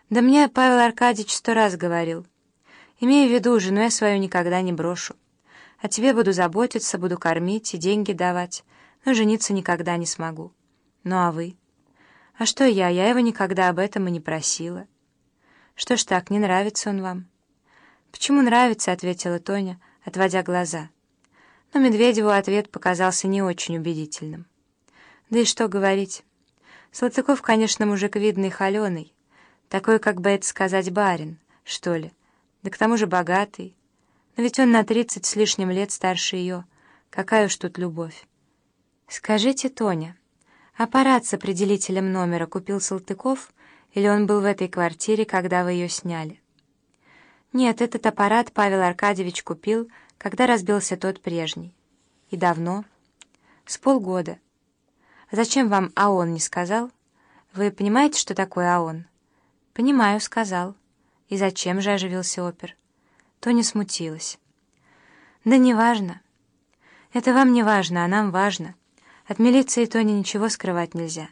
Да мне Павел Аркадьевич 100 раз говорил. Имею в виду, жену я свою никогда не брошу. О тебе буду заботиться, буду кормить и деньги давать, но жениться никогда не смогу. Ну а вы? А что я его никогда об этом и не просила. Что ж так, не нравится он вам? Почему нравится, ответила Тоня, отводя глаза. Но Медведеву ответ показался не очень убедительным. Да и что говорить. Салтыков, конечно, мужик видный, холеный, такой, как бы это сказать, барин, что ли, да к тому же богатый. Но ведь он на 30 с лишним лет старше ее. Какая уж тут любовь. Скажите, Тоня, аппарат с определителем номера купил Салтыков, или он был в этой квартире, когда вы ее сняли? Нет, этот аппарат Павел Аркадьевич купил, когда разбился тот прежний. И давно? С полгода. А зачем вам АОН не сказал? Вы понимаете, что такое АОН? Понимаю, сказал. И зачем же, оживился опер? Тоня смутилась. Да не важно. Это вам не важно, а нам важно. От милиции Тоне ничего скрывать нельзя.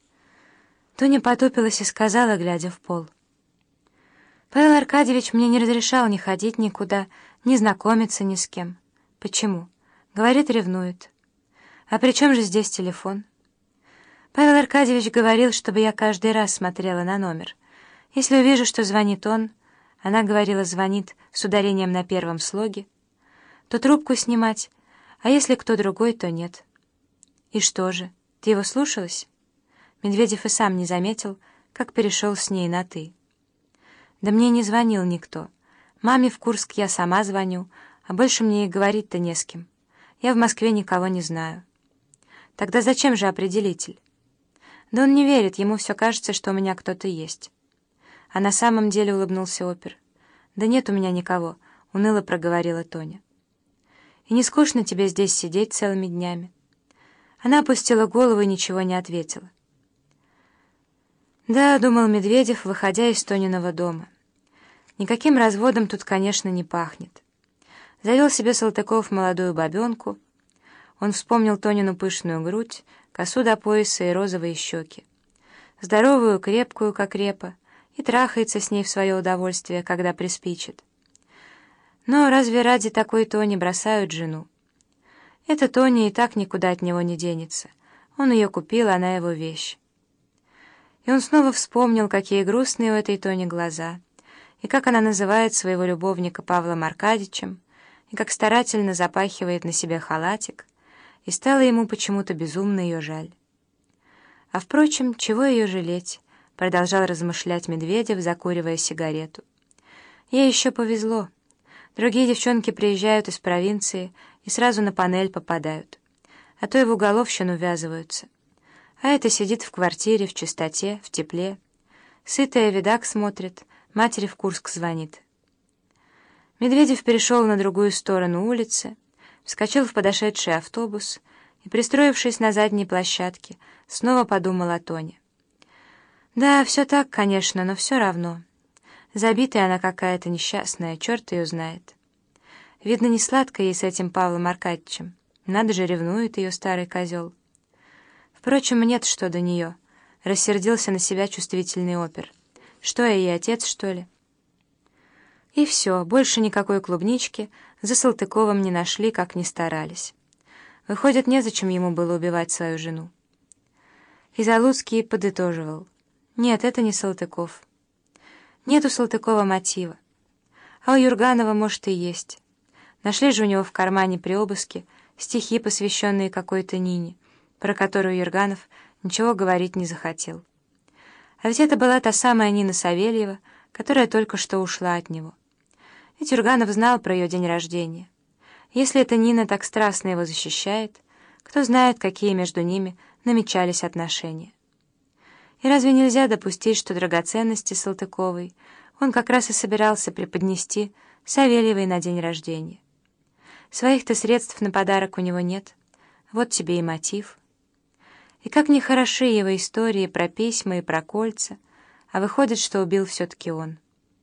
Тоня потупилась и сказала, глядя в пол. Павел Аркадьевич мне не разрешал ни ходить никуда, ни знакомиться ни с кем. Почему? Говорит, ревнует. А при чем же здесь телефон? Павел Аркадьевич говорил, чтобы я каждый раз смотрела на номер. Если увижу, что звонит он, она говорила, звонит с ударением на первом слоге, то трубку снимать, а если кто другой, то нет. И что же, ты его слушалась? Медведев и сам не заметил, как перешел с ней на «ты». Да мне не звонил никто. Маме в Курск я сама звоню, а больше мне и говорить-то не с кем. Я в Москве никого не знаю. Тогда зачем же определитель? Да он не верит, ему все кажется, что у меня кто-то есть. А на самом деле улыбнулся опер. Да нет у меня никого, уныло проговорила Тоня. И не скучно тебе здесь сидеть целыми днями? Она опустила голову и ничего не ответила. Да, думал Медведев, выходя из Тониного дома. Никаким разводом тут, конечно, не пахнет. Завел себе Салтыков молодую бабенку. Он вспомнил Тонину пышную грудь, косу до пояса и розовые щеки. Здоровую, крепкую, как репа, и трахается с ней в свое удовольствие, когда приспичит. Но разве ради такой Тони бросают жену? Эта Тоня и так никуда от него не денется. Он ее купил, она его вещь. И он снова вспомнил, какие грустные у этой Тони глаза, и как она называет своего любовника Павлом Аркадьевичем, и как старательно запахивает на себе халатик, и стало ему почему-то безумно ее жаль. А впрочем, чего ее жалеть, продолжал размышлять Медведев, закуривая сигарету. Ей еще повезло. Другие девчонки приезжают из провинции и сразу на панель попадают, а то и в уголовщину ввязываются. А эта сидит в квартире, в чистоте, в тепле. Сытая видак смотрит, матери в Курск звонит. Медведев перешел на другую сторону улицы, вскочил в подошедший автобус и, пристроившись на задней площадке, снова подумал о Тоне. Да, все так, конечно, но все равно. Забитая она какая-то несчастная, черт ее знает. Видно, не сладко ей с этим Павлом Аркадьевичем. Надо же, ревнует ее старый козел. Впрочем, нет, что до нее. Рассердился на себя чувствительный опер. Что я ей, отец, что ли? И все, больше никакой клубнички за Салтыковым не нашли, как ни старались. Выходит, незачем ему было убивать свою жену. И Залуцкий подытоживал. Нет, это не Салтыков. Нет у Салтыкова мотива. А у Юрганова, может, и есть. Нашли же у него в кармане при обыске стихи, посвященные какой-то Нине, про которую Юрганов ничего говорить не захотел. А ведь это была та самая Нина Савельева, которая только что ушла от него. Ведь Юрганов знал про ее день рождения. Если эта Нина так страстно его защищает, кто знает, какие между ними намечались отношения. И разве нельзя допустить, что драгоценности Салтыковой он как раз и собирался преподнести Савельевой на день рождения? Своих-то средств на подарок у него нет. Вот тебе и мотив. И как нехороши его истории про письма и про кольца, а выходит, что убил все-таки он.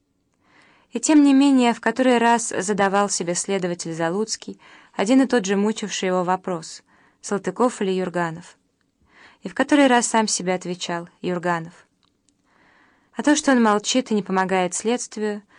И тем не менее, в который раз задавал себе следователь Залуцкий один и тот же мучивший его вопрос: Салтыков или Юрганов? И в который раз сам себе отвечал: Юрганов. А то, что он молчит и не помогает следствию,